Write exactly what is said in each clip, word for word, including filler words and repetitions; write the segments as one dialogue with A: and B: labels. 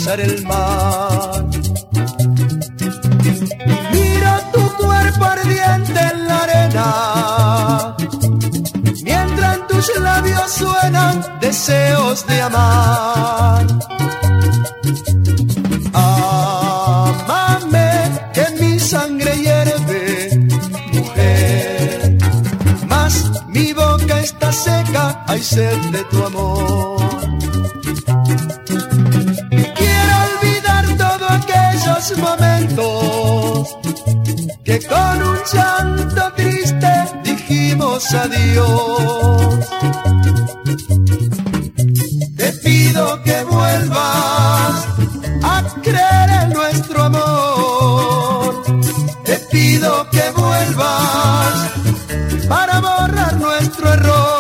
A: cruzar el mar. Miro tu cuerpo ardiente en la arena, mientras en tus labios suenan deseos de amar. Ámame, que mi sangre hierve, mujer, mas mi boca está seca, hay sed de tu amor. Quiero olvidar todos aquellos momentos que con un llanto triste dijimos adiós. Te pido que vuelvas a creer en nuestro amor. Te pido que vuelvas para borrar nuestro error.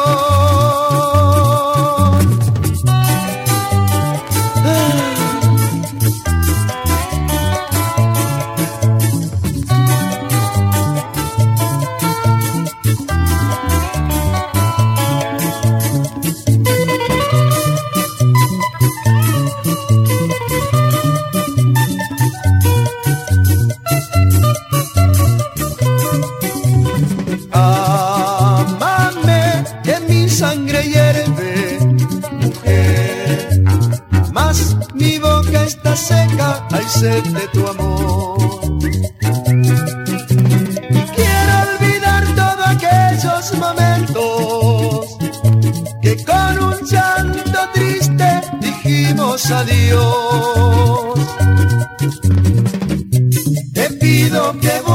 A: Ámame, que mi sangre hierve, mujer, mas mi boca está seca, hay sed de tu amor. Quiero olvidar todos aquellos momentos que con un llanto triste dijimos adiós. Te pido que